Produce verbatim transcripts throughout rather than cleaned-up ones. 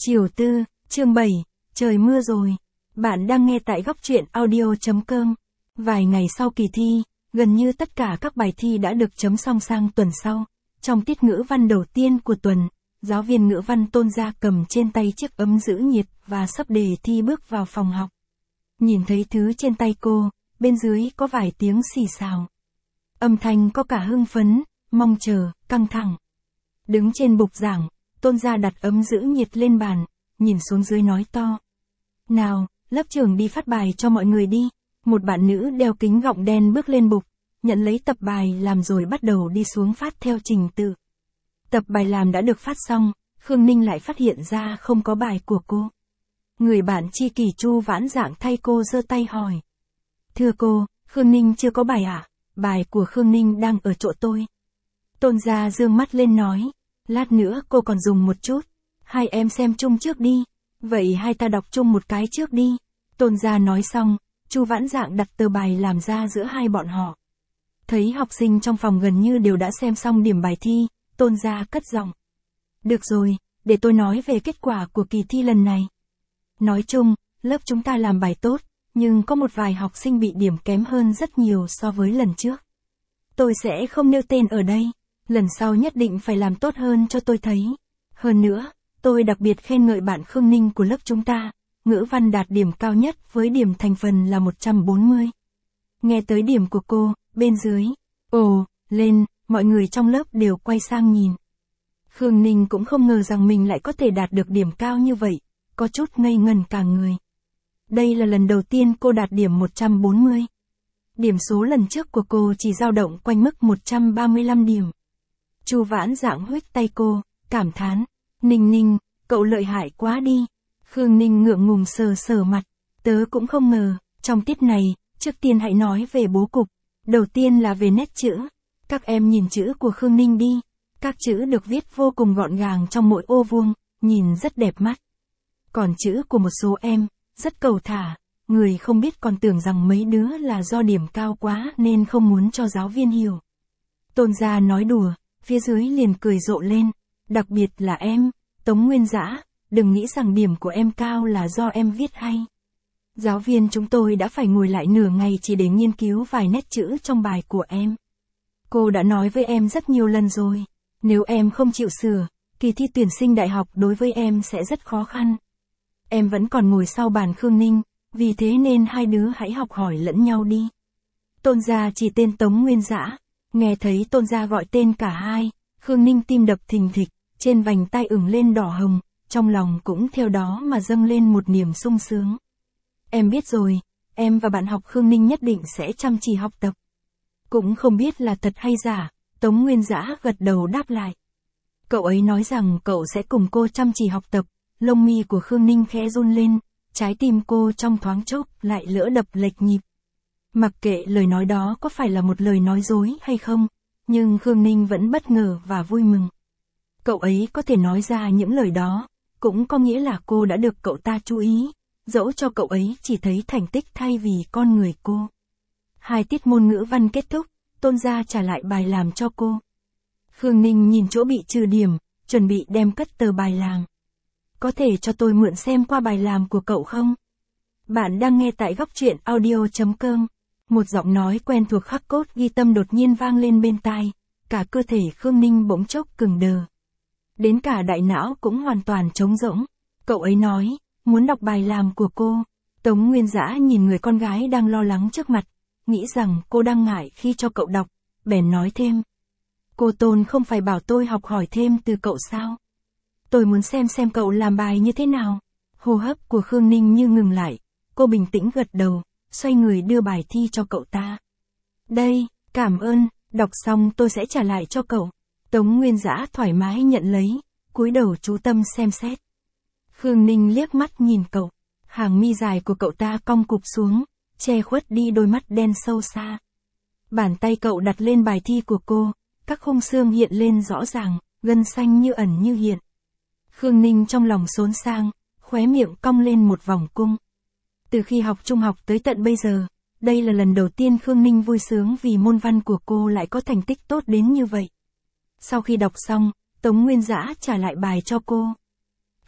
Chiều tư, chương bảy, trời mưa rồi. Bạn đang nghe tại góc truyện audio chấm com. Vài ngày sau kỳ thi, gần như tất cả các bài thi đã được chấm xong sang tuần sau. Trong tiết ngữ văn đầu tiên của tuần, giáo viên ngữ văn Tôn Gia cầm trên tay chiếc ấm giữ nhiệt và sắp đề thi bước vào phòng học. Nhìn thấy thứ trên tay cô, bên dưới có vài tiếng xì xào. Âm thanh có cả hưng phấn, mong chờ, căng thẳng. Đứng trên bục giảng, Tôn Gia đặt ấm giữ nhiệt lên bàn, nhìn xuống dưới nói to. Nào, lớp trưởng đi phát bài cho mọi người đi. Một bạn nữ đeo kính gọng đen bước lên bục, nhận lấy tập bài làm rồi bắt đầu đi xuống phát theo trình tự. Tập bài làm đã được phát xong, Khương Ninh lại phát hiện ra không có bài của cô. Người bạn tri kỷ Chu Vãn Dạng thay cô giơ tay hỏi. Thưa cô, Khương Ninh chưa có bài ạ, à? Bài của Khương Ninh đang ở chỗ tôi. Tôn Gia dương mắt lên nói. Lát nữa cô còn dùng một chút. Hai em xem chung trước đi. Vậy hai ta đọc chung một cái trước đi. Tôn Gia nói xong, Chu Vãn Dạng đặt tờ bài làm ra giữa hai bọn họ. Thấy học sinh trong phòng gần như đều đã xem xong điểm bài thi, Tôn Gia cất giọng. Được rồi, để tôi nói về kết quả của kỳ thi lần này. Nói chung, lớp chúng ta làm bài tốt, nhưng có một vài học sinh bị điểm kém hơn rất nhiều so với lần trước. Tôi sẽ không nêu tên ở đây. Lần sau nhất định phải làm tốt hơn cho tôi thấy. Hơn nữa, tôi đặc biệt khen ngợi bạn Khương Ninh của lớp chúng ta, ngữ văn đạt điểm cao nhất với điểm thành phần là một trăm bốn mươi. Nghe tới điểm của cô, bên dưới, ồ, lên, mọi người trong lớp đều quay sang nhìn. Khương Ninh cũng không ngờ rằng mình lại có thể đạt được điểm cao như vậy, có chút ngây ngần cả người. Đây là lần đầu tiên cô đạt điểm một trăm bốn mươi. Điểm số lần trước của cô chỉ dao động quanh mức một trăm ba mươi lăm điểm. Chu Vãn Dạng huých tay cô, cảm thán. Ninh Ninh, cậu lợi hại quá đi. Khương Ninh ngượng ngùng sờ sờ mặt. Tớ cũng không ngờ, trong tiết này, trước tiên hãy nói về bố cục. Đầu tiên là về nét chữ. Các em nhìn chữ của Khương Ninh đi. Các chữ được viết vô cùng gọn gàng trong mỗi ô vuông, nhìn rất đẹp mắt. Còn chữ của một số em, rất cầu thả. Người không biết còn tưởng rằng mấy đứa là do điểm cao quá nên không muốn cho giáo viên hiểu. Tôn Gia nói đùa. Phía dưới liền cười rộ lên, đặc biệt là em, Tống Nguyên Dã, đừng nghĩ rằng điểm của em cao là do em viết hay. Giáo viên chúng tôi đã phải ngồi lại nửa ngày chỉ để nghiên cứu vài nét chữ trong bài của em. Cô đã nói với em rất nhiều lần rồi, nếu em không chịu sửa, kỳ thi tuyển sinh đại học đối với em sẽ rất khó khăn. Em vẫn còn ngồi sau bàn Khương Ninh, vì thế nên hai đứa hãy học hỏi lẫn nhau đi. Tôn Gia chỉ tên Tống Nguyên Dã. Nghe thấy Tôn Gia gọi tên cả hai, Khương Ninh tim đập thình thịch, trên vành tay ửng lên đỏ hồng, trong lòng cũng theo đó mà dâng lên một niềm sung sướng. Em biết rồi, em và bạn học Khương Ninh nhất định sẽ chăm chỉ học tập. Cũng không biết là thật hay giả, Tống Nguyên Dã gật đầu đáp lại. Cậu ấy nói rằng cậu sẽ cùng cô chăm chỉ học tập, lông mi của Khương Ninh khẽ run lên, trái tim cô trong thoáng chốc lại lỡ đập lệch nhịp. Mặc kệ lời nói đó có phải là một lời nói dối hay không, nhưng Khương Ninh vẫn bất ngờ và vui mừng. Cậu ấy có thể nói ra những lời đó, cũng có nghĩa là cô đã được cậu ta chú ý, dẫu cho cậu ấy chỉ thấy thành tích thay vì con người cô. Hai tiết môn ngữ văn kết thúc, Tôn Gia trả lại bài làm cho cô. Khương Ninh nhìn chỗ bị trừ điểm, chuẩn bị đem cất tờ bài làm. Có thể cho tôi mượn xem qua bài làm của cậu không? Bạn đang nghe tại góc truyện audio chấm com. Một giọng nói quen thuộc khắc cốt ghi tâm đột nhiên vang lên bên tai, cả cơ thể Khương Ninh bỗng chốc cứng đờ. Đến cả đại não cũng hoàn toàn trống rỗng. Cậu ấy nói, muốn đọc bài làm của cô. Tống Nguyên Dã nhìn người con gái đang lo lắng trước mặt, nghĩ rằng cô đang ngại khi cho cậu đọc, bèn nói thêm. Cô Tôn không phải bảo tôi học hỏi thêm từ cậu sao? Tôi muốn xem xem cậu làm bài như thế nào. Hô hấp của Khương Ninh như ngừng lại, cô bình tĩnh gật đầu. Xoay người đưa bài thi cho cậu ta. Đây, cảm ơn, đọc xong tôi sẽ trả lại cho cậu. Tống Nguyên Dã thoải mái nhận lấy, cúi đầu chú tâm xem xét. Khương Ninh liếc mắt nhìn cậu, hàng mi dài của cậu ta cong cụp xuống, che khuất đi đôi mắt đen sâu xa. Bàn tay cậu đặt lên bài thi của cô, các khung xương hiện lên rõ ràng, gân xanh như ẩn như hiện. Khương Ninh trong lòng xốn sang, khóe miệng cong lên một vòng cung. Từ khi học trung học tới tận bây giờ, đây là lần đầu tiên Khương Ninh vui sướng vì môn văn của cô lại có thành tích tốt đến như vậy. Sau khi đọc xong, Tống Nguyên Dã trả lại bài cho cô.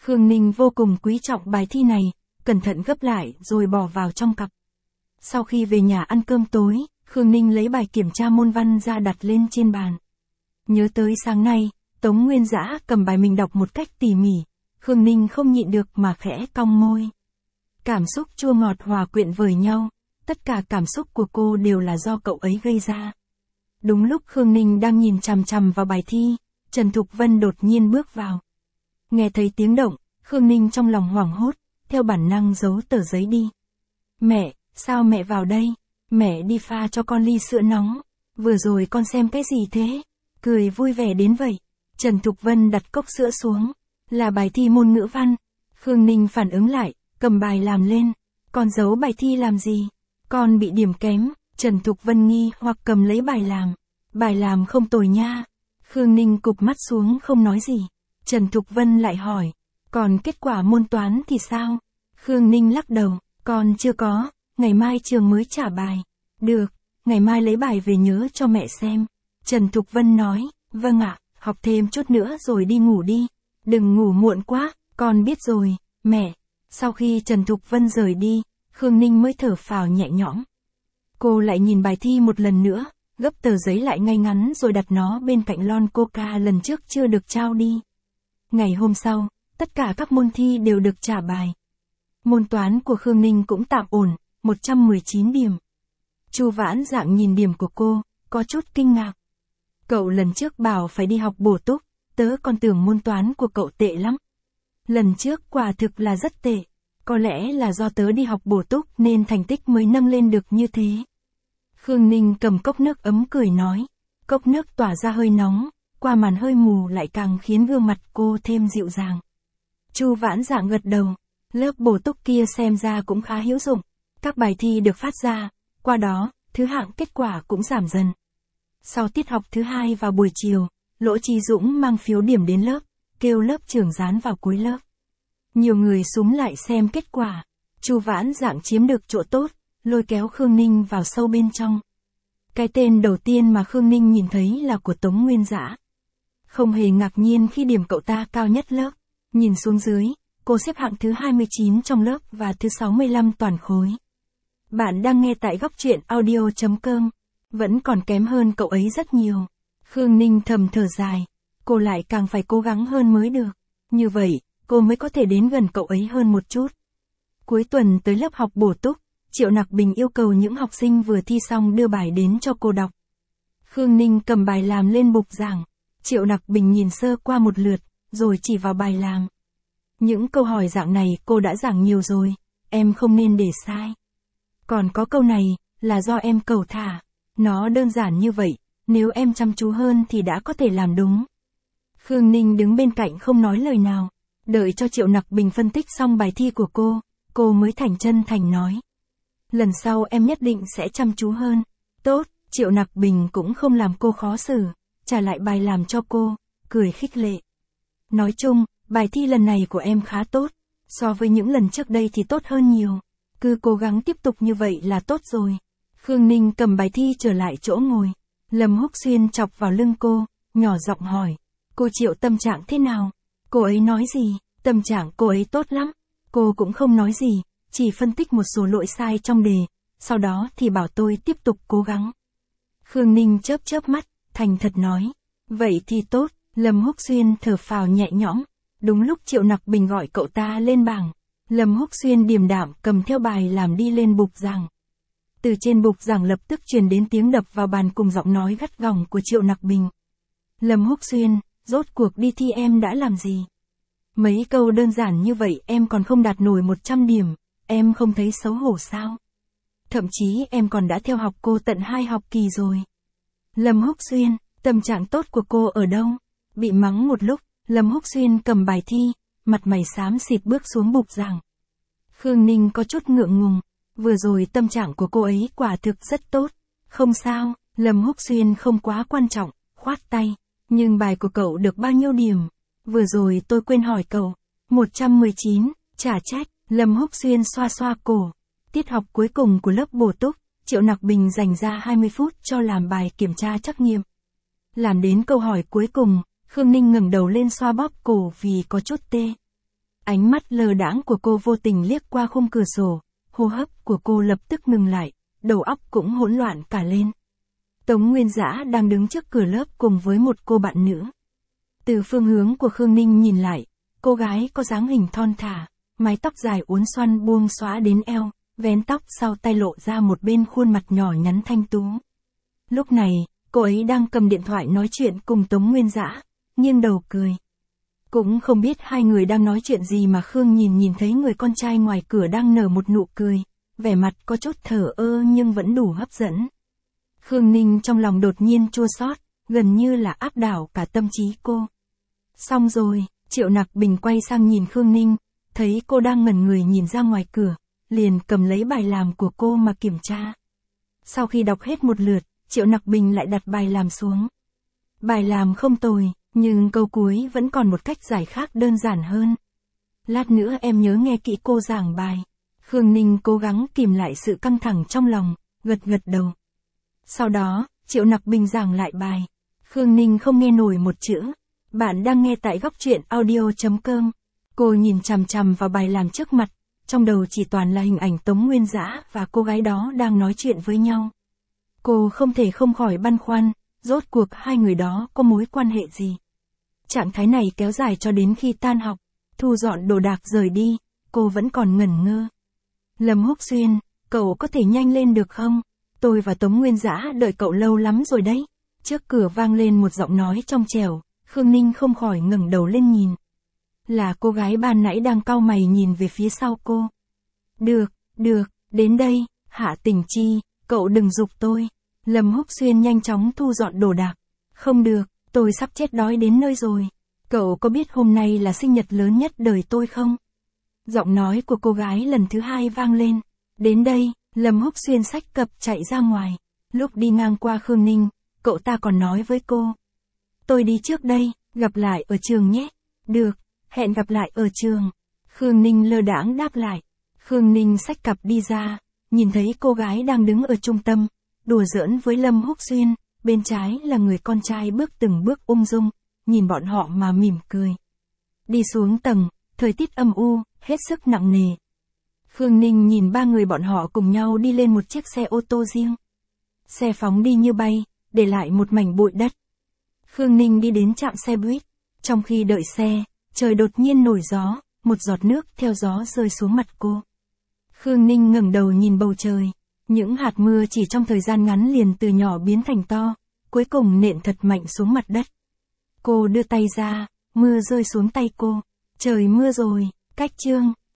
Khương Ninh vô cùng quý trọng bài thi này, cẩn thận gấp lại rồi bỏ vào trong cặp. Sau khi về nhà ăn cơm tối, Khương Ninh lấy bài kiểm tra môn văn ra đặt lên trên bàn. Nhớ tới sáng nay, Tống Nguyên Dã cầm bài mình đọc một cách tỉ mỉ, Khương Ninh không nhịn được mà khẽ cong môi. Cảm xúc chua ngọt hòa quyện với nhau, tất cả cảm xúc của cô đều là do cậu ấy gây ra. Đúng lúc Khương Ninh đang nhìn chằm chằm vào bài thi, Trần Thục Vân đột nhiên bước vào. Nghe thấy tiếng động, Khương Ninh trong lòng hoảng hốt, theo bản năng giấu tờ giấy đi. Mẹ, sao mẹ vào đây? Mẹ đi pha cho con ly sữa nóng. Vừa rồi con xem cái gì thế? Cười vui vẻ đến vậy. Trần Thục Vân đặt cốc sữa xuống. Là bài thi môn ngữ văn. Khương Ninh phản ứng lại, cầm bài làm lên. Con giấu bài thi làm gì? Con bị điểm kém. Trần Thục Vân nghi hoặc cầm lấy bài làm. Bài làm không tồi nha. Khương Ninh cụp mắt xuống không nói gì. Trần Thục Vân lại hỏi. Còn kết quả môn toán thì sao? Khương Ninh lắc đầu. Con chưa có. Ngày mai trường mới trả bài. Được, ngày mai lấy bài về nhớ cho mẹ xem. Trần Thục Vân nói. Vâng ạ, học thêm chút nữa rồi đi ngủ đi. Đừng ngủ muộn quá, con biết rồi, mẹ. Sau khi Trần Thục Vân rời đi, Khương Ninh mới thở phào nhẹ nhõm. Cô lại nhìn bài thi một lần nữa, gấp tờ giấy lại ngay ngắn rồi đặt nó bên cạnh lon coca lần trước chưa được trao đi. Ngày hôm sau, tất cả các môn thi đều được trả bài. Môn toán của Khương Ninh cũng tạm ổn, một trăm mười chín điểm. Chu Vãn Dạng nhìn điểm của cô, có chút kinh ngạc. Cậu lần trước bảo phải đi học bổ túc, tớ còn tưởng môn toán của cậu tệ lắm. Lần trước quả thực là rất tệ, có lẽ là do tớ đi học bổ túc nên thành tích mới nâng lên được như thế. Khương Ninh cầm cốc nước ấm cười nói, cốc nước tỏa ra hơi nóng, qua màn hơi mù lại càng khiến gương mặt cô thêm dịu dàng. Chu Vãn Dạng gật đầu, lớp bổ túc kia xem ra cũng khá hữu dụng, các bài thi được phát ra, qua đó, thứ hạng kết quả cũng giảm dần. Sau tiết học thứ hai vào buổi chiều, Lỗ Chí Dũng mang phiếu điểm đến lớp, kêu lớp trưởng dán vào cuối lớp. Nhiều người xúm lại xem kết quả, Chu Vãn Dạng chiếm được chỗ tốt, lôi kéo Khương Ninh vào sâu bên trong. Cái tên đầu tiên mà Khương Ninh nhìn thấy là của Tống Nguyên Dã. Không hề ngạc nhiên khi điểm cậu ta cao nhất lớp, nhìn xuống dưới, cô xếp hạng thứ hai mươi chín trong lớp và thứ sáu mươi lăm toàn khối. Bạn đang nghe tại góc truyện audio chấm com, vẫn còn kém hơn cậu ấy rất nhiều. Khương Ninh thầm thở dài, cô lại càng phải cố gắng hơn mới được, như vậy, cô mới có thể đến gần cậu ấy hơn một chút. Cuối tuần tới lớp học bổ túc, Triệu Nặc Bình yêu cầu những học sinh vừa thi xong đưa bài đến cho cô đọc. Khương Ninh cầm bài làm lên bục giảng, Triệu Nặc Bình nhìn sơ qua một lượt, rồi chỉ vào bài làm. Những câu hỏi dạng này cô đã giảng nhiều rồi, em không nên để sai. Còn có câu này, là do em cầu thả. Nó đơn giản như vậy, nếu em chăm chú hơn thì đã có thể làm đúng. Khương Ninh đứng bên cạnh không nói lời nào, đợi cho Triệu Nặc Bình phân tích xong bài thi của cô, cô mới thành chân thành nói. Lần sau em nhất định sẽ chăm chú hơn. Tốt, Triệu Nặc Bình cũng không làm cô khó xử, trả lại bài làm cho cô, cười khích lệ. Nói chung, bài thi lần này của em khá tốt, so với những lần trước đây thì tốt hơn nhiều. Cứ cố gắng tiếp tục như vậy là tốt rồi. Khương Ninh cầm bài thi trở lại chỗ ngồi. Lâm Húc Xuyên chọc vào lưng cô, nhỏ giọng hỏi. Cô Triệu tâm trạng thế nào? Cô ấy nói gì? Tâm trạng cô ấy tốt lắm. Cô cũng không nói gì, chỉ phân tích một số lỗi sai trong đề, sau đó thì bảo tôi tiếp tục cố gắng. Khương Ninh chớp chớp mắt, thành thật nói. Vậy thì tốt, Lâm Húc Xuyên thở phào nhẹ nhõm. Đúng lúc Triệu Nặc Bình gọi cậu ta lên bảng, Lâm Húc Xuyên điềm đạm cầm theo bài làm đi lên bục giảng. Từ trên bục giảng lập tức truyền đến tiếng đập vào bàn cùng giọng nói gắt gỏng của Triệu Nặc Bình. Lâm Húc Xuyên, rốt cuộc đi thi em đã làm gì? Mấy câu đơn giản như vậy em còn không đạt nổi một trăm điểm, em không thấy xấu hổ sao? Thậm chí em còn đã theo học cô tận hai học kỳ rồi. Lâm Húc Xuyên, tâm trạng tốt của cô ở đâu? Bị mắng một lúc, Lâm Húc Xuyên cầm bài thi, mặt mày xám xịt bước xuống bục giảng. Khương Ninh có chút ngượng ngùng, vừa rồi tâm trạng của cô ấy quả thực rất tốt. Không sao, Lâm Húc Xuyên không quá quan trọng, khoát tay. Nhưng bài của cậu được bao nhiêu điểm? Vừa rồi tôi quên hỏi cậu. một trăm mười chín, chả trách. Lâm Húc Xuyên xoa xoa cổ. Tiết học cuối cùng của lớp bổ túc, Triệu Nặc Bình dành ra hai mươi phút cho làm bài kiểm tra trắc nghiệm. Làm đến câu hỏi cuối cùng, Khương Ninh ngẩng đầu lên xoa bóp cổ vì có chút tê. Ánh mắt lờ đãng của cô vô tình liếc qua khung cửa sổ, hô hấp của cô lập tức ngừng lại, đầu óc cũng hỗn loạn cả lên. Tống Nguyên Dã đang đứng trước cửa lớp cùng với một cô bạn nữ. Từ phương hướng của Khương Ninh nhìn lại, cô gái có dáng hình thon thả, mái tóc dài uốn xoăn buông xõa đến eo, vén tóc sau tay lộ ra một bên khuôn mặt nhỏ nhắn thanh tú. Lúc này, cô ấy đang cầm điện thoại nói chuyện cùng Tống Nguyên Dã, nghiêng đầu cười. Cũng không biết hai người đang nói chuyện gì mà Khương nhìn nhìn thấy người con trai ngoài cửa đang nở một nụ cười, vẻ mặt có chút thờ ơ nhưng vẫn đủ hấp dẫn. Khương Ninh trong lòng đột nhiên chua xót, gần như là áp đảo cả tâm trí cô. Xong rồi, Triệu Nặc Bình quay sang nhìn Khương Ninh, thấy cô đang ngẩn người nhìn ra ngoài cửa, liền cầm lấy bài làm của cô mà kiểm tra. Sau khi đọc hết một lượt, Triệu Nặc Bình lại đặt bài làm xuống. Bài làm không tồi, nhưng câu cuối vẫn còn một cách giải khác đơn giản hơn. Lát nữa em nhớ nghe kỹ cô giảng bài. Khương Ninh cố gắng kìm lại sự căng thẳng trong lòng, gật gật đầu. Sau đó, Triệu Nặc Bình giảng lại bài. Khương Ninh không nghe nổi một chữ. Bạn đang nghe tại góc truyện audio chấm com. Cô nhìn chằm chằm vào bài làm trước mặt, trong đầu chỉ toàn là hình ảnh Tống Nguyên Dã và cô gái đó đang nói chuyện với nhau. Cô không thể không khỏi băn khoăn, rốt cuộc hai người đó có mối quan hệ gì. Trạng thái này kéo dài cho đến khi tan học, thu dọn đồ đạc rời đi, cô vẫn còn ngẩn ngơ. Lâm Húc Xuyên, cậu có thể nhanh lên được không? Tôi và Tống Nguyên Dã đợi cậu lâu lắm rồi đấy. Trước cửa vang lên một giọng nói trong trẻo, Khương Ninh không khỏi ngẩng đầu lên nhìn. Là cô gái ban nãy đang cau mày nhìn về phía sau cô. Được, được, đến đây, Hạ Tình Chi, cậu đừng giục tôi. Lâm Húc Xuyên nhanh chóng thu dọn đồ đạc. Không được, tôi sắp chết đói đến nơi rồi. Cậu có biết hôm nay là sinh nhật lớn nhất đời tôi không? Giọng nói của cô gái lần thứ hai vang lên. Đến đây, Lâm Húc Xuyên xách cặp chạy ra ngoài. Lúc đi ngang qua Khương Ninh, cậu ta còn nói với cô. Tôi đi trước đây, gặp lại ở trường nhé. Được, hẹn gặp lại ở trường. Khương Ninh lơ đãng đáp lại. Khương Ninh xách cặp đi ra, nhìn thấy cô gái đang đứng ở trung tâm, đùa giỡn với Lâm Húc Xuyên, bên trái là người con trai bước từng bước ung dung, nhìn bọn họ mà mỉm cười. Đi xuống tầng, thời tiết âm u, hết sức nặng nề. Khương Ninh nhìn ba người bọn họ cùng nhau đi lên một chiếc xe ô tô riêng. Xe phóng đi như bay, để lại một mảnh bụi đất. Khương Ninh đi đến trạm xe buýt. Trong khi đợi xe, trời đột nhiên nổi gió, một giọt nước theo gió rơi xuống mặt cô. Khương Ninh ngẩng đầu nhìn bầu trời. Những hạt mưa chỉ trong thời gian ngắn liền từ nhỏ biến thành to, cuối cùng nện thật mạnh xuống mặt đất. Cô đưa tay ra, mưa rơi xuống tay cô. Trời mưa rồi, cách chương.